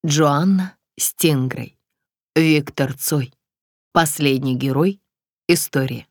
Джоанна Стингрей. Виктор Цой. Последний герой. История.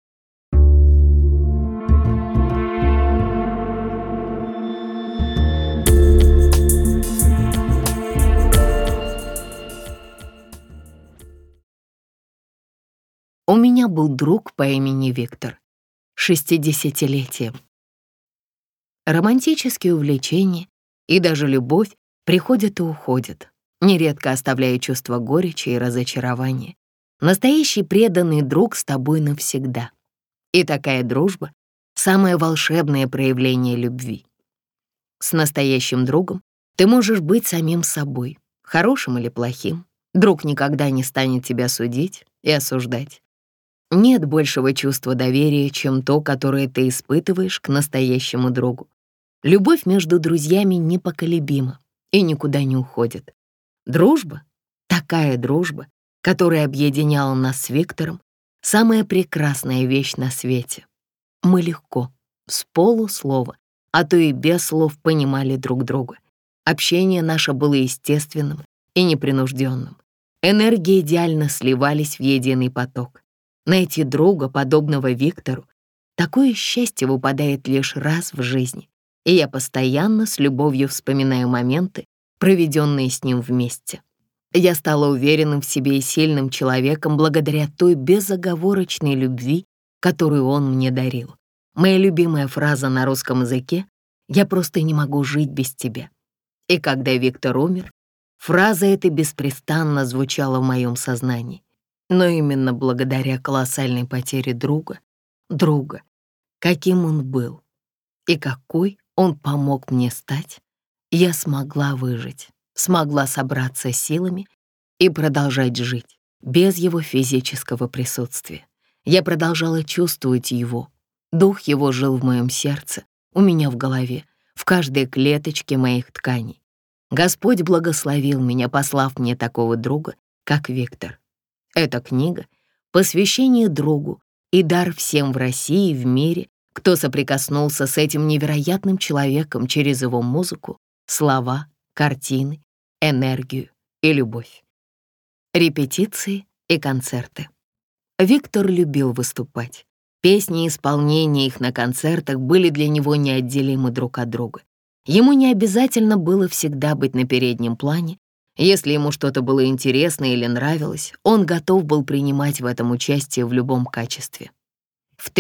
У меня был друг по имени Виктор, 60-летием. Романтические увлечения и даже любовь приходят и уходят, нередко оставляя чувство горечи и разочарования. Настоящий преданный друг с тобой навсегда. И такая дружба — самое волшебное проявление любви. С настоящим другом ты можешь быть самим собой, хорошим или плохим. Друг никогда не станет тебя судить и осуждать. Нет большего чувства доверия, чем то, которое ты испытываешь к настоящему другу. Любовь между друзьями непоколебима и никуда не уходит. Дружба, такая дружба, которая объединяла нас с Виктором, самая прекрасная вещь на свете. Мы легко, с полуслова, а то и без слов понимали друг друга. Общение наше было естественным и непринужденным. Энергии идеально сливались в единый поток. Найти друга, подобного Виктору, такое счастье выпадает лишь раз в жизни, и я постоянно с любовью вспоминаю моменты, проведенные с ним вместе. Я стала уверенным в себе и сильным человеком благодаря той безоговорочной любви, которую он мне дарил. Моя любимая фраза на русском языке «Я просто не могу жить без тебя». И когда Виктор умер, фраза эта беспрестанно звучала в моем сознании. Но именно благодаря колоссальной потере друга, каким он был и какой он помог мне стать, я смогла выжить, смогла собраться силами и продолжать жить без его физического присутствия. Я продолжала чувствовать его. Дух его жил в моем сердце, у меня в голове, в каждой клеточке моих тканей. Господь благословил меня, послав мне такого друга, как Виктор. Эта книга — посвящение другу и дар всем в России и в мире, кто соприкоснулся с этим невероятным человеком через его музыку, слова, картины, энергию и любовь. Репетиции и концерты. Виктор любил выступать. Песни и исполнение их на концертах были для него неотделимы друг от друга. Ему не обязательно было всегда быть на переднем плане. Если ему что-то было интересно или нравилось, он готов был принимать в этом участие в любом качестве. В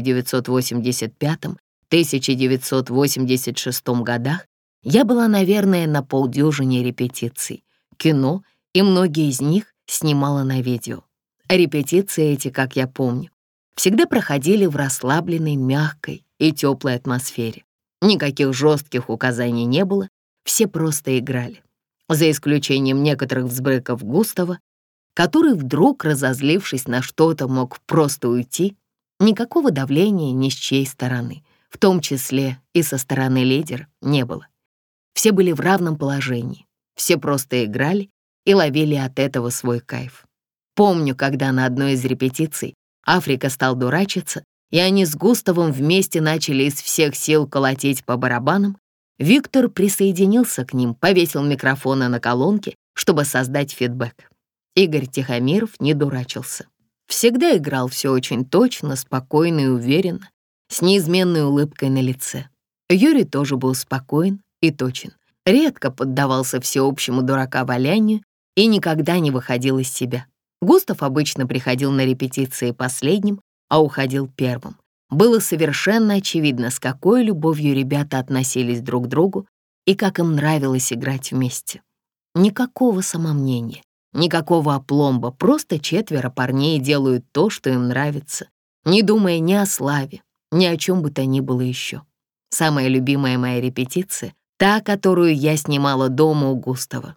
1985-1986 годах я была, наверное, на полдюжине репетиций, кино, и многие из них снимала на видео. Репетиции эти, как я помню, всегда проходили в расслабленной, мягкой и теплой атмосфере. Никаких жестких указаний не было, все просто играли. За исключением некоторых взбрыков Густава, который вдруг, разозлившись на что-то, мог просто уйти, никакого давления ни с чьей стороны, в том числе и со стороны лидера, не было. Все были в равном положении, все просто играли и ловили от этого свой кайф. Помню, когда на одной из репетиций Африка стал дурачиться, и они с Густавом вместе начали из всех сил колотить по барабанам, Виктор присоединился к ним, повесил микрофоны на колонки, чтобы создать фидбэк. Игорь Тихомиров не дурачился. Всегда играл все очень точно, спокойно и уверенно, с неизменной улыбкой на лице. Юрий тоже был спокоен и точен, редко поддавался всеобщему дурака-валянию и никогда не выходил из себя. Густав обычно приходил на репетиции последним, а уходил первым. Было совершенно очевидно, с какой любовью ребята относились друг к другу и как им нравилось играть вместе. Никакого самомнения, никакого опломба, просто четверо парней делают то, что им нравится, не думая ни о славе, ни о чем бы то ни было еще. Самая любимая моя репетиция — та, которую я снимала дома у Густава.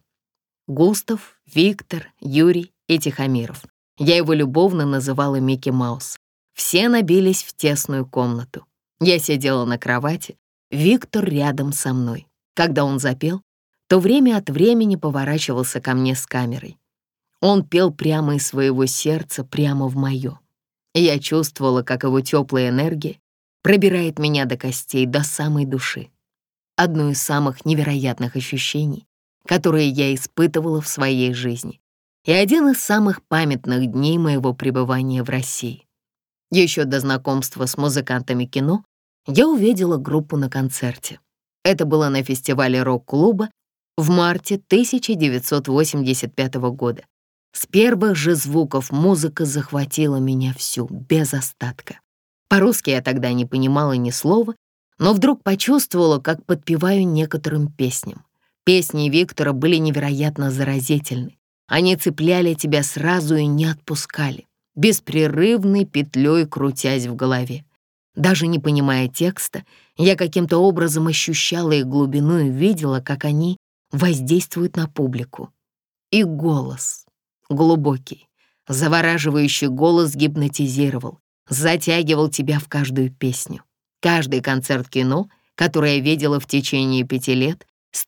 Густав, Виктор, Юрий и Тихомиров. Я его любовно называла Микки Маус. Все набились в тесную комнату. Я сидела на кровати, Виктор рядом со мной. Когда он запел, то время от времени поворачивался ко мне с камерой. Он пел прямо из своего сердца, прямо в мое. Я чувствовала, как его теплая энергия пробирает меня до костей, до самой души. Одно из самых невероятных ощущений которые я испытывала в своей жизни, и один из самых памятных дней моего пребывания в России. Еще до знакомства с музыкантами кино я увидела группу на концерте. Это было на фестивале рок-клуба в марте 1985 года. С первых же звуков музыка захватила меня всю, без остатка. По-русски я тогда не понимала ни слова, но вдруг почувствовала, как подпеваю некоторым песням. Песни Виктора были невероятно заразительны. Они цепляли тебя сразу и не отпускали, беспрерывной петлей крутясь в голове. Даже не понимая текста, я каким-то образом ощущала их глубину и видела, как они воздействуют на публику. И голос, глубокий, завораживающий голос гипнотизировал, затягивал тебя в каждую песню. Каждый концерт кино, который я видела в течение 5 лет, с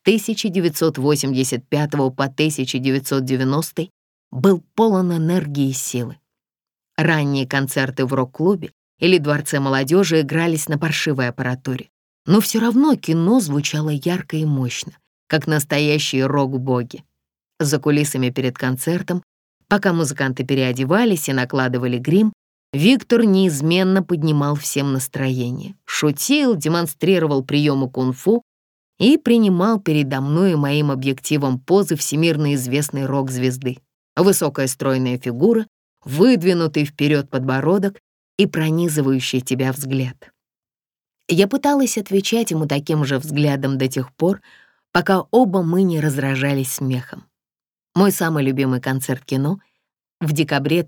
1985 по 1990, был полон энергии и силы. Ранние концерты в рок-клубе или Дворце молодежи игрались на паршивой аппаратуре, но все равно кино звучало ярко и мощно, как настоящие рок-боги. За кулисами перед концертом, пока музыканты переодевались и накладывали грим, Виктор неизменно поднимал всем настроение, шутил, демонстрировал приемы кунг-фу и принимал передо мной и моим объективом позы всемирно известной рок-звезды. Высокая стройная фигура, выдвинутый вперед подбородок и пронизывающий тебя взгляд. Я пыталась отвечать ему таким же взглядом до тех пор, пока оба мы не разражались смехом. Мой самый любимый концерт кино в декабре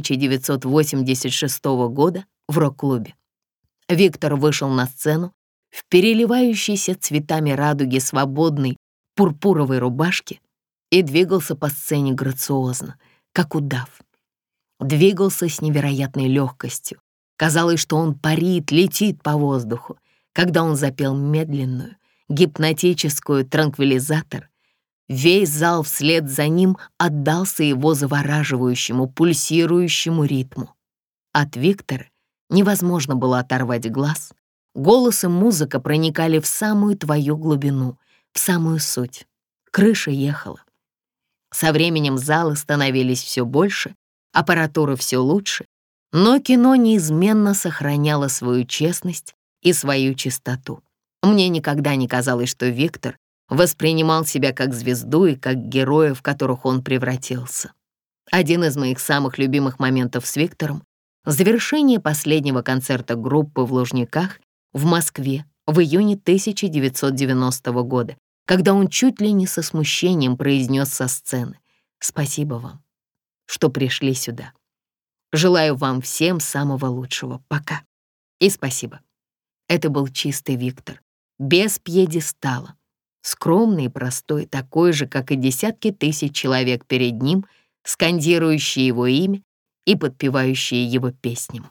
1986 года в рок-клубе. Виктор вышел на сцену в переливающейся цветами радуги свободной пурпуровой рубашке и двигался по сцене грациозно, как удав. Двигался с невероятной легкостью. Казалось, что он парит, летит по воздуху. Когда он запел медленную, гипнотическую транквилизатор, весь зал вслед за ним отдался его завораживающему, пульсирующему ритму. От Виктора невозможно было оторвать глаз. Голос и музыка проникали в самую твою глубину, в самую суть. Крыша ехала. Со временем залы становились все больше, аппаратура все лучше, но кино неизменно сохраняло свою честность и свою чистоту. Мне никогда не казалось, что Виктор воспринимал себя как звезду и как героя, в которых он превратился. Один из моих самых любимых моментов с Виктором — завершение последнего концерта группы в Лужниках в Москве в июне 1990 года, когда он чуть ли не со смущением произнес со сцены: «Спасибо вам, что пришли сюда. Желаю вам всем самого лучшего. Пока. И спасибо». Это был чистый Виктор, без пьедестала, скромный и простой, такой же, как и десятки тысяч человек перед ним, скандирующие его имя и подпевающие его песням.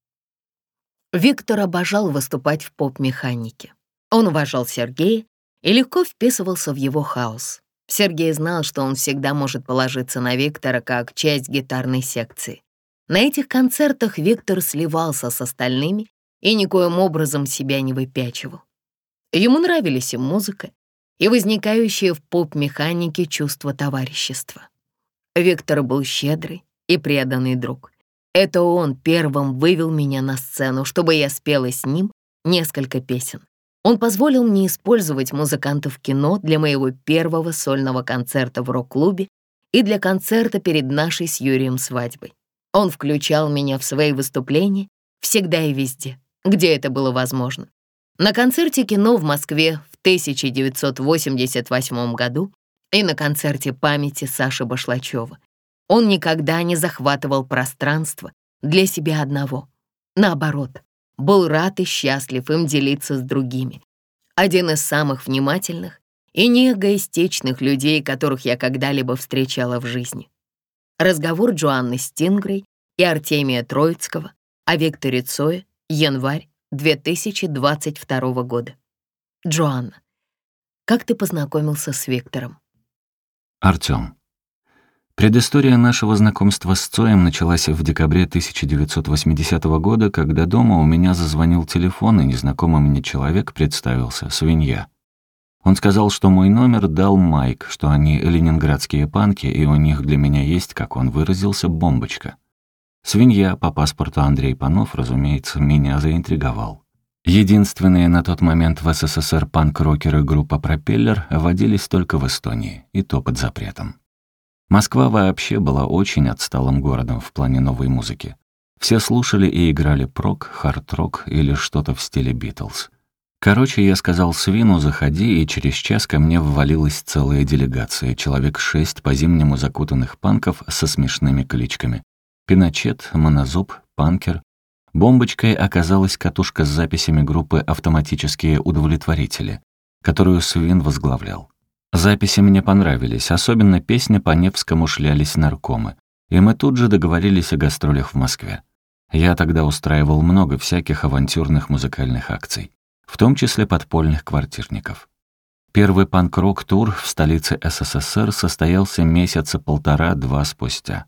Виктор обожал выступать в поп-механике. Он уважал Сергея и легко вписывался в его хаос. Сергей знал, что он всегда может положиться на Виктора как часть гитарной секции. На этих концертах Виктор сливался с остальными и никоим образом себя не выпячивал. Ему нравились и музыка, и возникающее в поп-механике чувство товарищества. Виктор был щедрый и преданный друг. Это он первым вывел меня на сцену, чтобы я спела с ним несколько песен. Он позволил мне использовать музыкантов кино для моего первого сольного концерта в рок-клубе и для концерта перед нашей с Юрием свадьбой. Он включал меня в свои выступления всегда и везде, где это было возможно. На концерте кино в Москве в 1988 году и на концерте памяти Саши Башлачева. Он никогда не захватывал пространство для себя одного. Наоборот, был рад и счастлив им делиться с другими. Один из самых внимательных и неэгоистичных людей, которых я когда-либо встречала в жизни. Разговор Джоанны Стингрей и Артемия Троицкого о Викторе Цое, январь 2022 года. Джоанна, как ты познакомился с Виктором? Артём. Предыстория нашего знакомства с Цоем началась в декабре 1980 года, когда дома у меня зазвонил телефон, и незнакомый мне человек представился — свинья. Он сказал, что мой номер дал Майк, что они ленинградские панки, и у них для меня есть, как он выразился, бомбочка. Свинья по паспорту Андрей Панов, разумеется, меня заинтриговал. Единственные на тот момент в СССР панк-рокеры группа «Пропеллер» водились только в Эстонии, и то под запретом. Москва вообще была очень отсталым городом в плане новой музыки. Все слушали и играли прог, хард-рок или что-то в стиле «Битлз». Короче, я сказал Свину «заходи», и через час ко мне ввалилась целая делегация, человек 6 по-зимнему закутанных панков со смешными кличками. Пиночет, Монозуб, Панкер. Бомбочкой оказалась катушка с записями группы «Автоматические удовлетворители», которую Свин возглавлял. Записи мне понравились, особенно песня по Невскому «Шлялись наркомы», и мы тут же договорились о гастролях в Москве. Я тогда устраивал много всяких авантюрных музыкальных акций, в том числе подпольных квартирников. Первый панк-рок-тур в столице СССР состоялся месяца 1,5-2 спустя.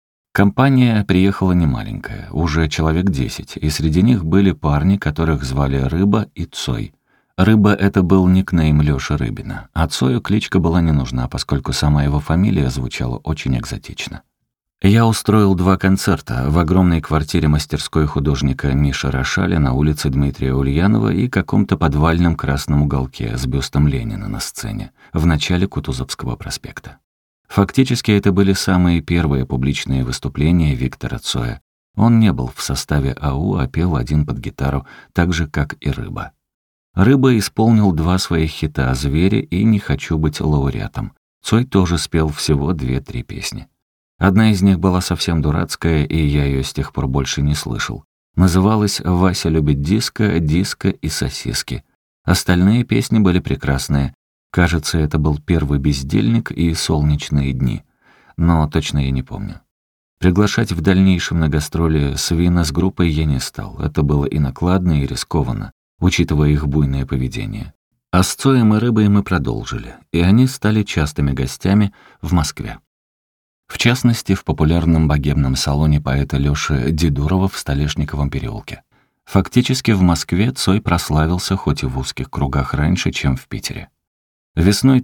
Компания приехала немаленькая, уже человек 10, и среди них были парни, которых звали Рыба и Цой. Рыба — это был никнейм Лёши Рыбина, а Цою кличка была не нужна, поскольку сама его фамилия звучала очень экзотично. Я устроил 2 концерта в огромной квартире мастерской художника Миши Рошаля на улице Дмитрия Ульянова и каком-то подвальном красном уголке с бюстом Ленина на сцене в начале Кутузовского проспекта. Фактически это были самые первые публичные выступления Виктора Цоя. Он не был в составе АУ, а пел один под гитару, так же, как и Рыба. Рыба исполнил 2 своих хита «Звери» и «Не хочу быть лауреатом». Цой тоже спел всего 2-3 песни. Одна из них была совсем дурацкая, и я ее с тех пор больше не слышал. Называлась «Вася любит диско, диско и сосиски». Остальные песни были прекрасные. Кажется, это был «Первый бездельник» и «Солнечные дни». Но точно я не помню. Приглашать в дальнейшем на гастроли Свина с группой я не стал. Это было и накладно, и рискованно, учитывая их буйное поведение. А с Цоем и Рыбой мы продолжили, и они стали частыми гостями в Москве. В частности, в популярном богемном салоне поэта Лёши Дедурова в Столешниковом переулке. Фактически в Москве Цой прославился хоть и в узких кругах раньше, чем в Питере. Весной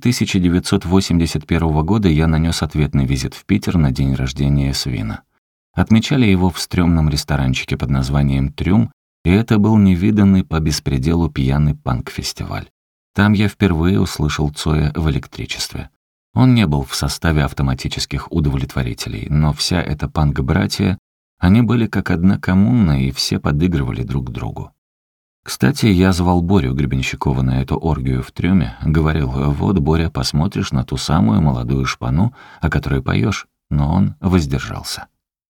1981 года я нанес ответный визит в Питер на день рождения Свина. Отмечали его в стрёмном ресторанчике под названием «Трюм», и это был невиданный по беспределу пьяный панк-фестиваль. Там я впервые услышал Цоя в электричестве. Он не был в составе автоматических удовлетворителей, но вся эта панк-братья, они были как одна коммуна, и все подыгрывали друг другу. Кстати, я звал Борю Гребенщикова на эту оргию в Трюме, говорил: «Вот, Боря, посмотришь на ту самую молодую шпану, о которой поешь», но он воздержался.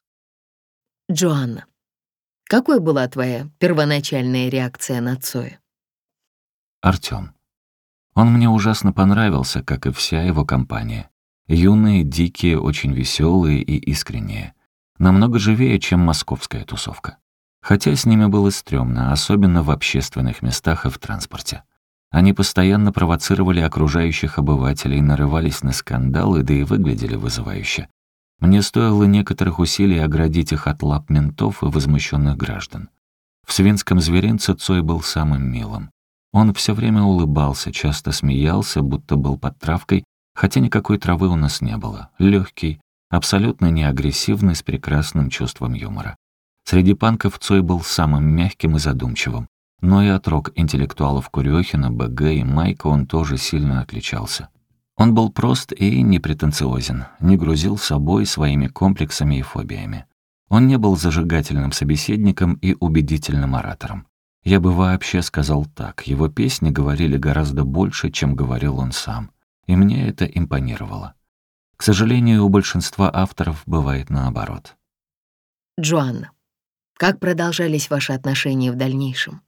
Джоанна, какой была твоя первоначальная реакция на Цоя? Артём. Он мне ужасно понравился, как и вся его компания. Юные, дикие, очень веселые и искренние. Намного живее, чем московская тусовка. Хотя с ними было стрёмно, особенно в общественных местах и в транспорте. Они постоянно провоцировали окружающих обывателей, нарывались на скандалы, да и выглядели вызывающе. Мне стоило некоторых усилий оградить их от лап ментов и возмущенных граждан. В свинском зверинце Цой был самым милым. Он все время улыбался, часто смеялся, будто был под травкой, хотя никакой травы у нас не было. Легкий, абсолютно неагрессивный, с прекрасным чувством юмора. Среди панков Цой был самым мягким и задумчивым, но и от рок-интеллектуалов Курёхина, БГ и Майка он тоже сильно отличался. Он был прост и непретенциозен, не грузил собой своими комплексами и фобиями. Он не был зажигательным собеседником и убедительным оратором. Я бы вообще сказал так, его песни говорили гораздо больше, чем говорил он сам, и мне это импонировало. К сожалению, у большинства авторов бывает наоборот. Джоанна, как продолжались ваши отношения в дальнейшем?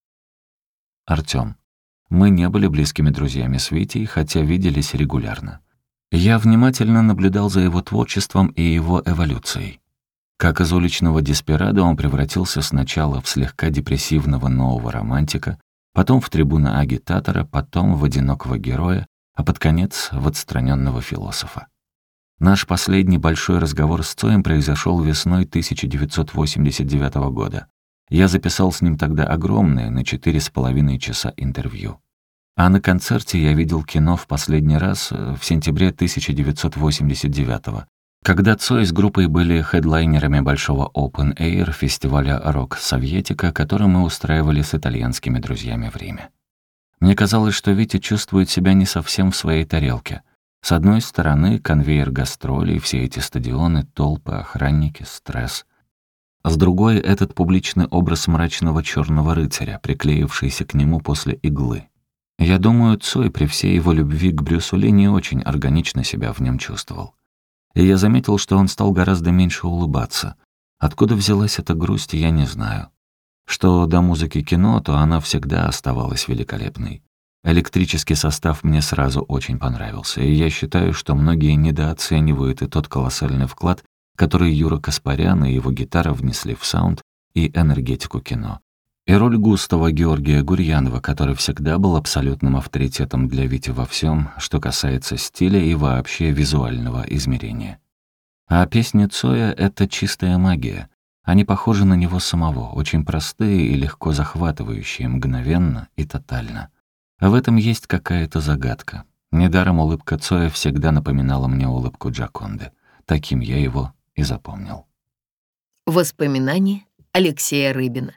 Артём. Мы не были близкими друзьями с Витей, хотя виделись регулярно. Я внимательно наблюдал за его творчеством и его эволюцией. Как из уличного деспирадо он превратился сначала в слегка депрессивного нового романтика, потом в трибуна-агитатора, потом в одинокого героя, а под конец в отстраненного философа. Наш последний большой разговор с Цоем произошел весной 1989 года. Я записал с ним тогда огромное, на 4,5 часа интервью. А на концерте я видел кино в последний раз в сентябре 1989-го, когда Цой с группой были хедлайнерами большого Open Air фестиваля «Рок Советика», который мы устраивали с итальянскими друзьями в Риме. Мне казалось, что Витя чувствует себя не совсем в своей тарелке. С одной стороны, конвейер гастролей, все эти стадионы, толпы, охранники, стресс. С другой — этот публичный образ мрачного черного рыцаря, приклеившийся к нему после иглы. Я думаю, Цой при всей его любви к Брюсу Ли не очень органично себя в нем чувствовал. И я заметил, что он стал гораздо меньше улыбаться. Откуда взялась эта грусть, я не знаю. Что до музыки кино, то она всегда оставалась великолепной. Электрический состав мне сразу очень понравился, и я считаю, что многие недооценивают и тот колоссальный вклад, который Юра Каспарян и его гитара внесли в саунд и энергетику кино. И роль Густава Георгия Гурьянова, который всегда был абсолютным авторитетом для Вити во всем, что касается стиля и вообще визуального измерения. А песни Цоя — это чистая магия. Они похожи на него самого, очень простые и легко захватывающие, мгновенно и тотально. А в этом есть какая-то загадка. Недаром улыбка Цоя всегда напоминала мне улыбку Джоконды. Таким я его и запомнил. Воспоминания Алексея Рыбина.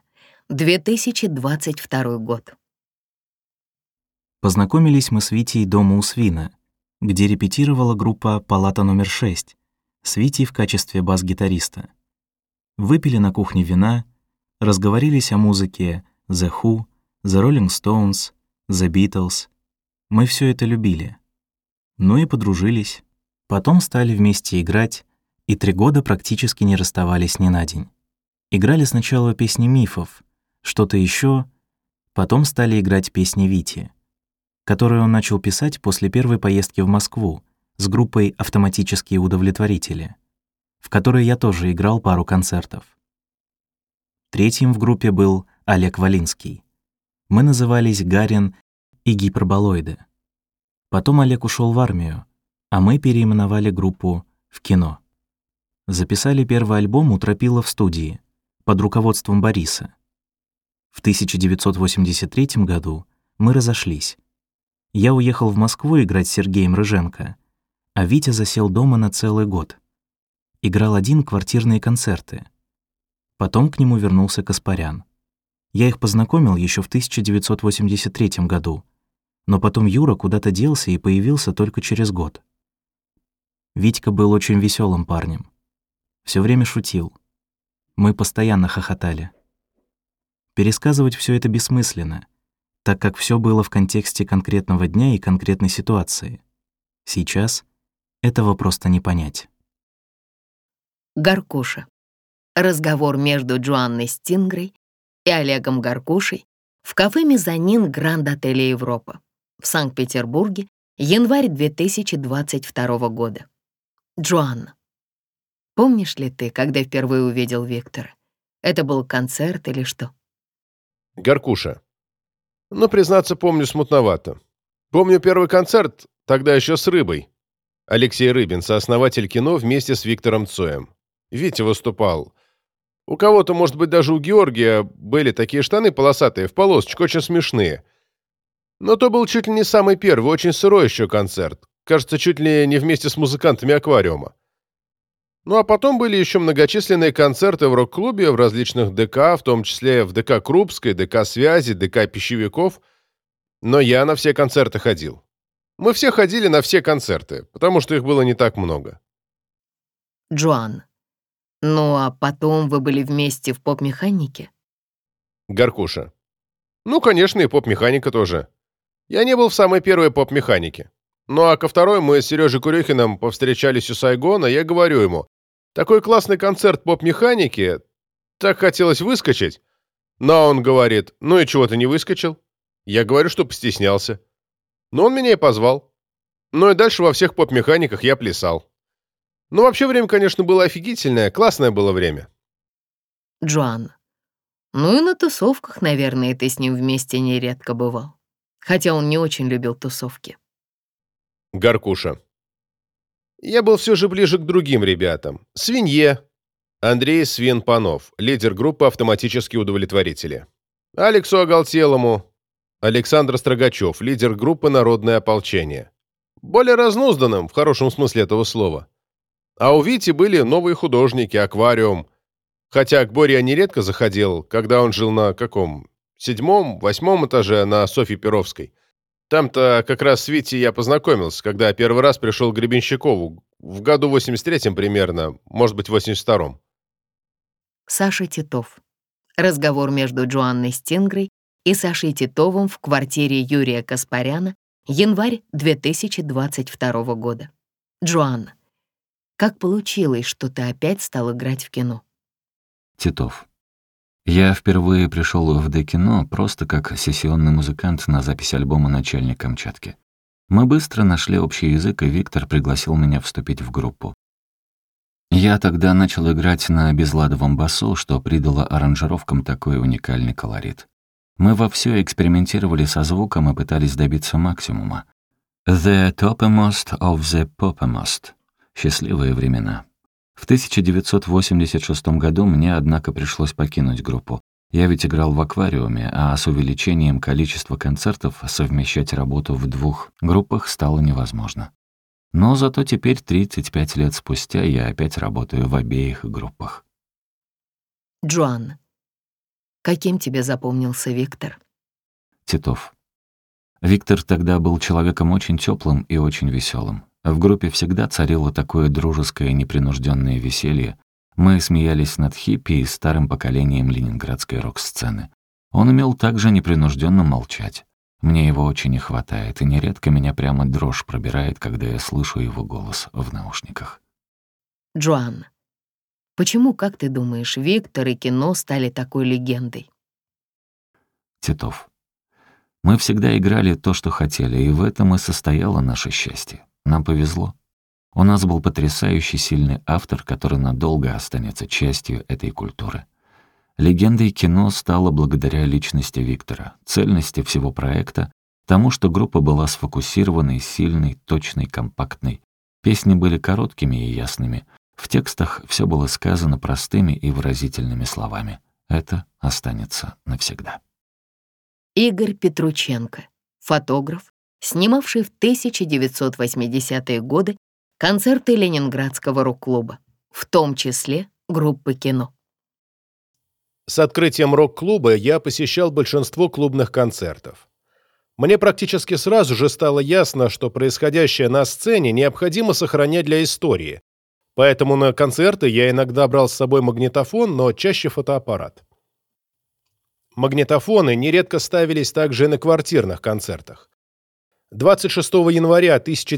2022 год. Познакомились мы с Витей дома у Свина, где репетировала группа «Палата номер 6» с Витей в качестве бас-гитариста. Выпили на кухне вина, разговорились о музыке The Who, The Rolling Stones, The Beatles. Мы все это любили. Ну и подружились. Потом стали вместе играть, и 3 года практически не расставались ни на день. Играли сначала песни Мифов, что-то еще, потом стали играть песни Вити, которые он начал писать после первой поездки в Москву с группой «Автоматические удовлетворители», в которой я тоже играл пару концертов. Третьим в группе был Олег Валинский. Мы назывались «Гарин» и «Гиперболоиды». Потом Олег ушел в армию, а мы переименовали группу в «Кино». Записали первый альбом у Тропила в студии под руководством Бориса. В 1983 году мы разошлись. Я уехал в Москву играть с Сергеем Рыженко, а Витя засел дома на целый год. Играл один квартирные концерты. Потом к нему вернулся Каспарян. Я их познакомил еще в 1983 году, но потом Юра куда-то делся и появился только через год. Витька был очень веселым парнем. Все время шутил. Мы постоянно хохотали. Пересказывать все это бессмысленно, так как все было в контексте конкретного дня и конкретной ситуации. Сейчас этого просто не понять. Гаркуша. Разговор между Джоанной Стингрой и Олегом Гаркушей в кафе «Мезонин» Гранд-отеля «Европа» в Санкт-Петербурге, январь 2022 года. Джоанна. Помнишь ли ты, когда впервые увидел Виктора? Это был концерт или что? Гаркуша. Ну, признаться, помню смутновато. Помню первый концерт, тогда еще с Рыбой. Алексей Рыбин, сооснователь кино, вместе с Виктором Цоем. Витя выступал. У кого-то, может быть, даже у Георгия были такие штаны полосатые, в полосочку, очень смешные. Но то был чуть ли не самый первый, очень сырой еще концерт. Кажется, чуть ли не вместе с музыкантами «Аквариума». Ну а потом были еще многочисленные концерты в рок-клубе, в различных ДК, в том числе в ДК Крупской, ДК Связи, ДК Пищевиков. Но я на все концерты ходил. Мы все ходили на все концерты, потому что их было не так много. Джоанна. Ну а потом вы были вместе в поп-механике? Гаркуша. Ну, конечно, и поп-механика тоже. Я не был в самой первой поп-механике. Ну а ко второй мы с Сережей Курехиным повстречались у Сайгона, я говорю ему: такой классный концерт поп-механики, так хотелось выскочить. Но он говорит: ну и чего ты не выскочил? Я говорю, что постеснялся. Но он меня и позвал. Ну и дальше во всех поп-механиках я плясал. Ну вообще время, конечно, было офигительное, классное было время. Джоанна. Ну и на тусовках, наверное, ты с ним вместе нередко бывал. Хотя он не очень любил тусовки. Гаркуша. Я был все же ближе к другим ребятам. Свинье. Андрей Свин-Панов, лидер группы «Автоматические удовлетворители». Алексу Оголтелому. Александр Строгачев, лидер группы «Народное ополчение». Более разнузданным, в хорошем смысле этого слова. А у Вити были новые художники, аквариум. Хотя к Боре я нередко заходил, когда он жил на каком? 7-м, 8-м этаже на Софье Перовской. Там-то как раз с Витей я познакомился, когда первый раз пришел к Гребенщикову. В году 83-м примерно, может быть, 82-м. Саша Титов. Разговор между Джоанной Стингрой и Сашей Титовым в квартире Юрия Каспаряна, январь 2022 года. Джоанна. Как получилось, что ты опять стал играть в кино? Титов. Я впервые пришел в Д-кино просто как сессионный музыкант на запись альбома «Начальник Камчатки». Мы быстро нашли общий язык, и Виктор пригласил меня вступить в группу. Я тогда начал играть на безладовом басу, что придало аранжировкам такой уникальный колорит. Мы вовсю экспериментировали со звуком и пытались добиться максимума. «The topmost of the popmost» — счастливые времена. В 1986 году мне, однако, пришлось покинуть группу. Я ведь играл в аквариуме, а с увеличением количества концертов совмещать работу в 2 группах стало невозможно. Но зато теперь, 35 лет спустя, я опять работаю в обеих группах. Джоанна. Каким тебе запомнился Виктор? Титов. Виктор тогда был человеком очень теплым и очень веселым. В группе всегда царило такое дружеское непринужденное веселье. Мы смеялись над хиппи и старым поколением ленинградской рок-сцены. Он умел также непринужденно молчать. Мне его очень не хватает, и нередко меня прямо дрожь пробирает, когда я слышу его голос в наушниках. Джоанна. Почему, как ты думаешь, Виктор и кино стали такой легендой? Титов. Мы всегда играли то, что хотели, и в этом и состояло наше счастье. Нам повезло. У нас был потрясающий сильный автор, который надолго останется частью этой культуры. Легендой кино стало благодаря личности Виктора, цельности всего проекта, тому, что группа была сфокусированной, сильной, точной, компактной. Песни были короткими и ясными. В текстах все было сказано простыми и выразительными словами. Это останется навсегда. Игорь Петрученко. Фотограф, снимавший в 1980-е годы концерты Ленинградского рок-клуба, в том числе группы «Кино». С открытием рок-клуба я посещал большинство клубных концертов. Мне практически сразу же стало ясно, что происходящее на сцене необходимо сохранять для истории, поэтому на концерты я иногда брал с собой магнитофон, но чаще фотоаппарат. Магнитофоны нередко ставились также и на квартирных концертах. 26 января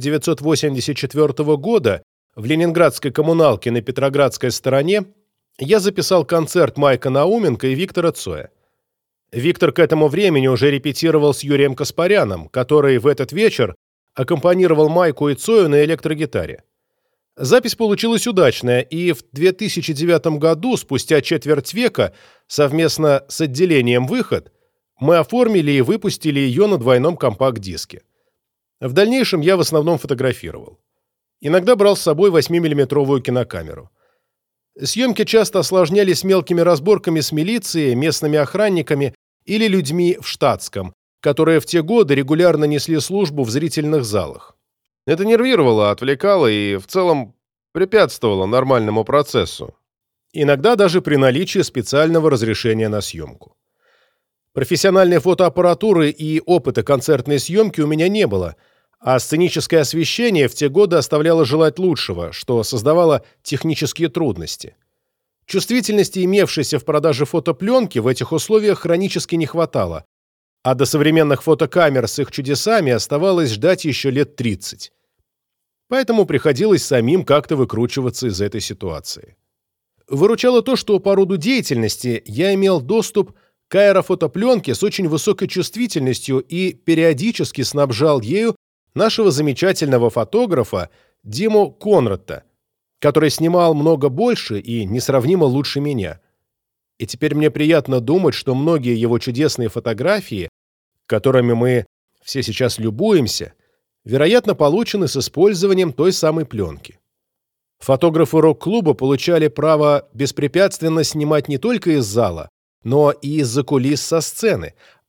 1984 года в ленинградской коммуналке на Петроградской стороне я записал концерт Майка Науменко и Виктора Цоя. Виктор к этому времени уже репетировал с Юрием Каспаряном, который в этот вечер аккомпанировал Майку и Цою на электрогитаре. Запись получилась удачная, и в 2009 году, спустя четверть века, совместно с отделением «Выход», мы оформили и выпустили ее на двойном компакт-диске. В дальнейшем я в основном фотографировал. Иногда брал с собой 8-миллиметровую кинокамеру. Съемки часто осложнялись мелкими разборками с милицией, местными охранниками или людьми в штатском, которые в те годы регулярно несли службу в зрительных залах. Это нервировало, отвлекало и в целом препятствовало нормальному процессу. Иногда даже при наличии специального разрешения на съемку. Профессиональной фотоаппаратуры и опыта концертной съемки у меня не было, а сценическое освещение в те годы оставляло желать лучшего, что создавало технические трудности. Чувствительности, имевшейся в продаже фотопленки, в этих условиях хронически не хватало, а до современных фотокамер с их чудесами оставалось ждать еще лет 30. Поэтому приходилось самим как-то выкручиваться из этой ситуации. Выручало то, что по роду деятельности я имел доступ к аэрофотопленке с очень высокой чувствительностью и периодически снабжал ею нашего замечательного фотографа Диму Конрата, который снимал много больше и несравнимо лучше меня. И теперь мне приятно думать, что многие его чудесные фотографии, которыми мы все сейчас любуемся, вероятно, получены с использованием той самой пленки. Фотографы рок-клуба получали право беспрепятственно снимать не только из зала, но и из-за кулис со сцены,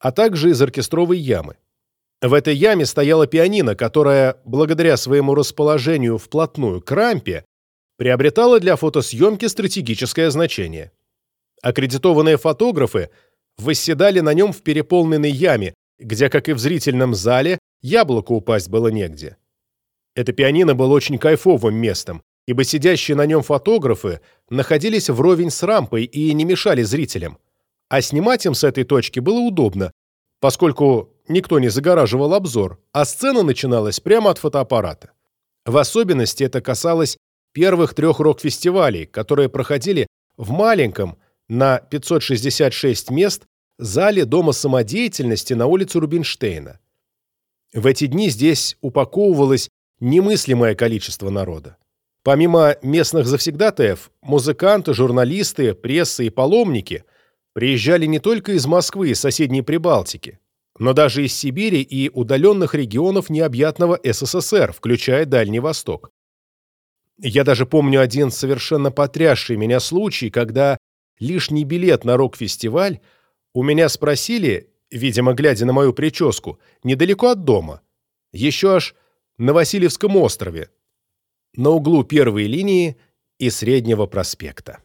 а также из оркестровой ямы. В этой яме стояла пианино, которая, благодаря своему расположению вплотную к рампе, приобретала для фотосъемки стратегическое значение. Аккредитованные фотографы восседали на нем в переполненной яме, где, как и в зрительном зале, яблоку упасть было негде. Это пианино было очень кайфовым местом, ибо сидящие на нем фотографы находились вровень с рампой и не мешали зрителям. А снимать им с этой точки было удобно, поскольку никто не загораживал обзор, а сцена начиналась прямо от фотоаппарата. В особенности это касалось первых 3 рок-фестивалей, которые проходили в маленьком, на 566 мест, зале Дома самодеятельности на улице Рубинштейна. В эти дни здесь упаковывалось немыслимое количество народа. Помимо местных завсегдатаев, музыканты, журналисты, пресса и паломники приезжали не только из Москвы и соседней Прибалтики, но даже из Сибири и удаленных регионов необъятного СССР, включая Дальний Восток. Я даже помню один совершенно потрясший меня случай, когда лишний билет на рок-фестиваль у меня спросили, видимо, глядя на мою прическу, недалеко от дома, еще аж на Васильевском острове, на углу первой линии и Среднего проспекта.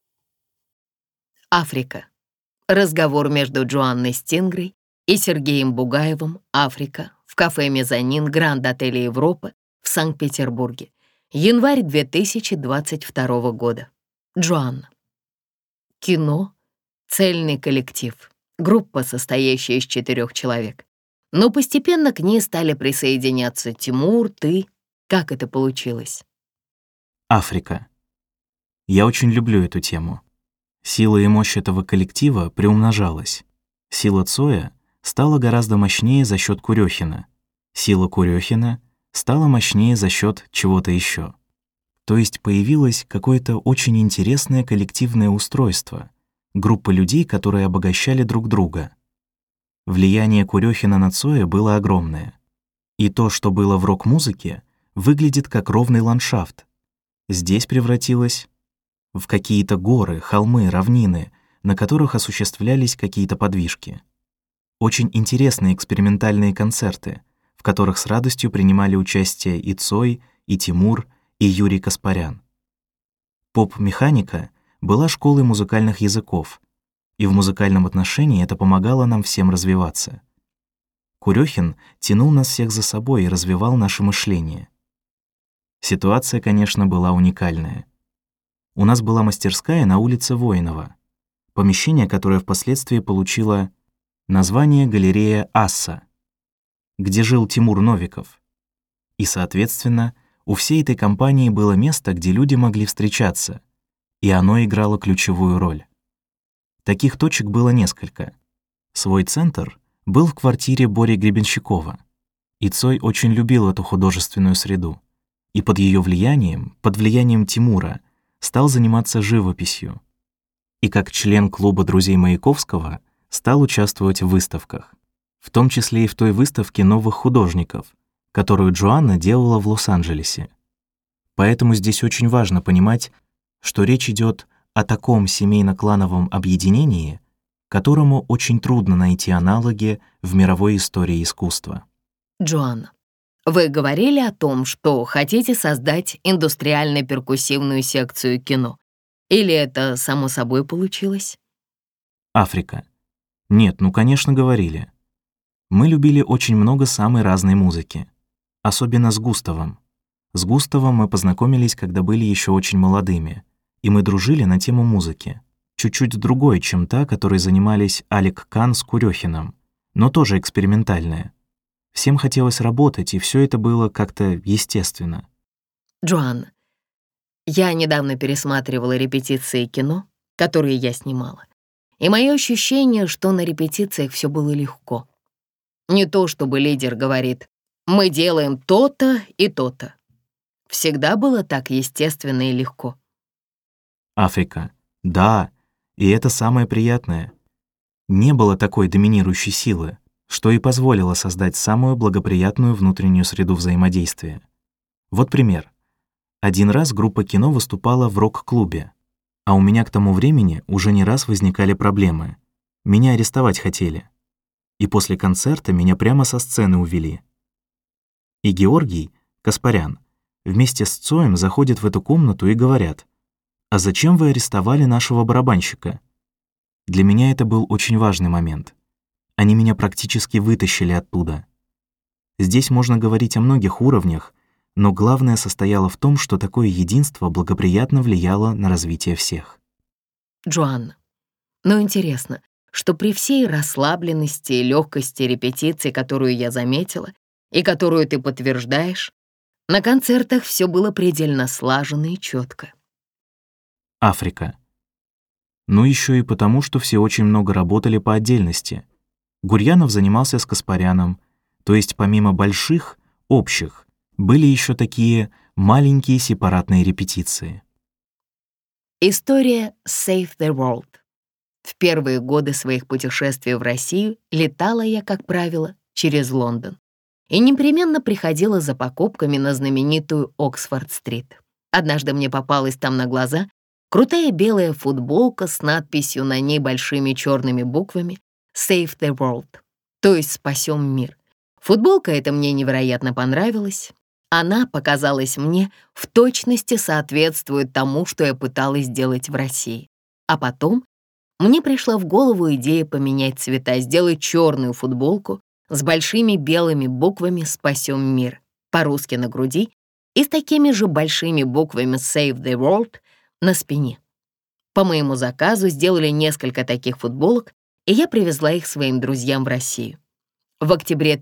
Африка. Разговор между Джоанной Стингрой и Сергеем Бугаевым. Африка. В кафе «Мезонин» Гранд-отеля Европы в Санкт-Петербурге. Январь 2022 года. Джоанна. Кино. Цельный коллектив. Группа, состоящая из 4 человек. Но постепенно к ней стали присоединяться Тимур, ты. Как это получилось? Африка. Я очень люблю эту тему. Сила и мощь этого коллектива приумножалась. Сила Цоя стала гораздо мощнее за счет Курехина. Сила Курехина стала мощнее за счет чего-то еще. То есть появилось какое-то очень интересное коллективное устройство, группа людей, которые обогащали друг друга. Влияние Курехина на Цоя было огромное. И то, что было в рок-музыке, выглядит как ровный ландшафт. Здесь превратилось в какие-то горы, холмы, равнины, на которых осуществлялись какие-то подвижки. Очень интересные экспериментальные концерты, в которых с радостью принимали участие и Цой, и Тимур, и Юрий Каспарян. Поп-механика была школой музыкальных языков, и в музыкальном отношении это помогало нам всем развиваться. Курехин тянул нас всех за собой и развивал наше мышление. Ситуация, конечно, была уникальная. У нас была мастерская на улице Воинова, помещение, которое впоследствии получило название галерея «Асса», где жил Тимур Новиков. И, соответственно, у всей этой компании было место, где люди могли встречаться, и оно играло ключевую роль. Таких точек было несколько. Свой центр был в квартире Бори Гребенщикова, и Цой очень любил эту художественную среду, и под ее влиянием, под влиянием Тимура, стал заниматься живописью. И как член клуба друзей Маяковского стал участвовать в выставках, в том числе и в той выставке новых художников, которую Джоанна делала в Лос-Анджелесе. Поэтому здесь очень важно понимать, что речь идет о таком семейно-клановом объединении, которому очень трудно найти аналоги в мировой истории искусства. Джоанна, вы говорили о том, что хотите создать индустриально-перкуссивную секцию кино. Или это само собой получилось? Африка. Нет, конечно, говорили. Мы любили очень много самой разной музыки. Особенно с Густавом. С Густавом мы познакомились, когда были еще очень молодыми, и мы дружили на тему музыки. Чуть-чуть другой, чем та, которой занимались Алек Кан с Курехиным, но тоже экспериментальная. Всем хотелось работать, и все это было как-то естественно. Джоанна, я недавно пересматривала репетиции кино, которые я снимала, и мое ощущение, что на репетициях все было легко. Не то, чтобы лидер говорит: «Мы делаем то-то и то-то». Всегда было так естественно и легко. Африка. Да, и это самое приятное. Не было такой доминирующей силы, что и позволило создать самую благоприятную внутреннюю среду взаимодействия. Вот пример. Один раз группа кино выступала в рок-клубе, а у меня к тому времени уже не раз возникали проблемы. Меня арестовать хотели. и после концерта меня прямо со сцены увели. И Георгий, Каспарян, вместе с Цоем заходят в эту комнату и говорят: «А зачем вы арестовали нашего барабанщика?» Для меня это был очень важный момент. Они меня практически вытащили оттуда. Здесь можно говорить о многих уровнях, но главное состояло в том, что такое единство благоприятно влияло на развитие всех. Джоанна, но интересно, что при всей расслабленности и легкости репетиции, которую я заметила и которую ты подтверждаешь, на концертах все было предельно слаженно и четко. Африка. Ну еще и потому, что все очень много работали по отдельности. Гурьянов занимался с Каспаряном, то есть помимо больших, общих, были еще такие маленькие сепаратные репетиции. История Save the World. В первые годы своих путешествий в Россию летала я, как правило, через Лондон и непременно приходила за покупками на знаменитую Оксфорд-стрит. Однажды мне попалась там на глаза крутая белая футболка с надписью на ней большими черными буквами «Save the World», то есть «Спасем мир». Футболка эта мне невероятно понравилась. Она показалась мне в точности соответствует тому, что я пыталась сделать в России. А потом мне пришла в голову идея поменять цвета, сделать черную футболку с большими белыми буквами «Спасем мир» по-русски на груди и с такими же большими буквами «Save the World» на спине. По моему заказу сделали несколько таких футболок, и я привезла их своим друзьям в Россию. В октябре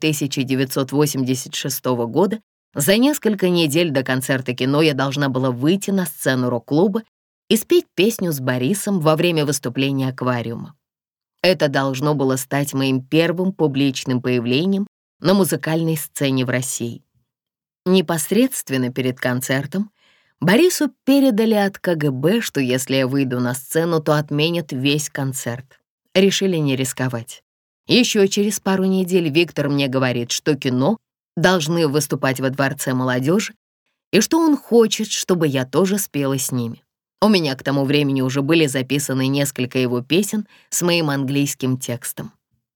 1986 года, за несколько недель до концерта кино, я должна была выйти на сцену рок-клуба и спеть песню с Борисом во время выступления «Аквариума». Это должно было стать моим первым публичным появлением на музыкальной сцене в России. Непосредственно перед концертом Борису передали от КГБ, что если я выйду на сцену, то отменят весь концерт. Решили не рисковать. Еще через пару недель Виктор мне говорит, что кино должны выступать во Дворце молодежи и что он хочет, чтобы я тоже спела с ними. У меня к тому времени уже были записаны несколько его песен с моим английским текстом.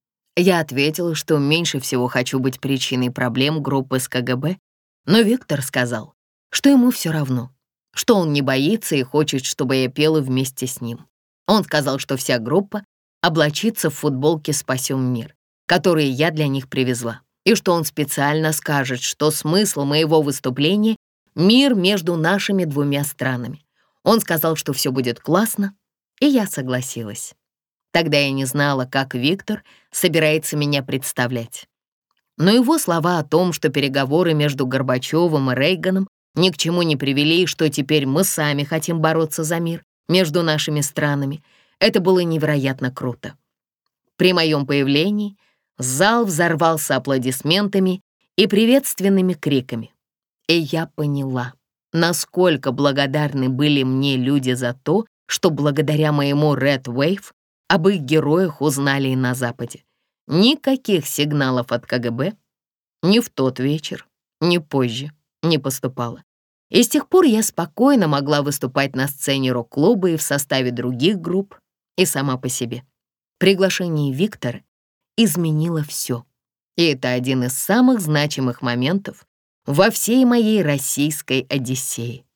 Я ответила, что меньше всего хочу быть причиной проблем группы с КГБ, но Виктор сказал, что ему все равно, что он не боится и хочет, чтобы я пела вместе с ним. Он сказал, что вся группа облачится в футболки «Спасем мир», которые я для них привезла, и что он специально скажет, что смысл моего выступления — мир между нашими двумя странами. Он сказал, что все будет классно, и я согласилась. Тогда я не знала, как Виктор собирается меня представлять. Но его слова о том, что переговоры между Горбачевым и Рейганом ни к чему не привели, и что теперь мы сами хотим бороться за мир между нашими странами, это было невероятно круто. При моем появлении зал взорвался аплодисментами и приветственными криками. И я поняла, насколько благодарны были мне люди за то, что благодаря моему Red Wave об их героях узнали и на Западе. Никаких сигналов от КГБ ни в тот вечер, ни позже не поступало. И с тех пор я спокойно могла выступать на сцене рок-клуба и в составе других групп, и сама по себе. Приглашение Виктора изменило все. И это один из самых значимых моментов во всей моей российской одиссее.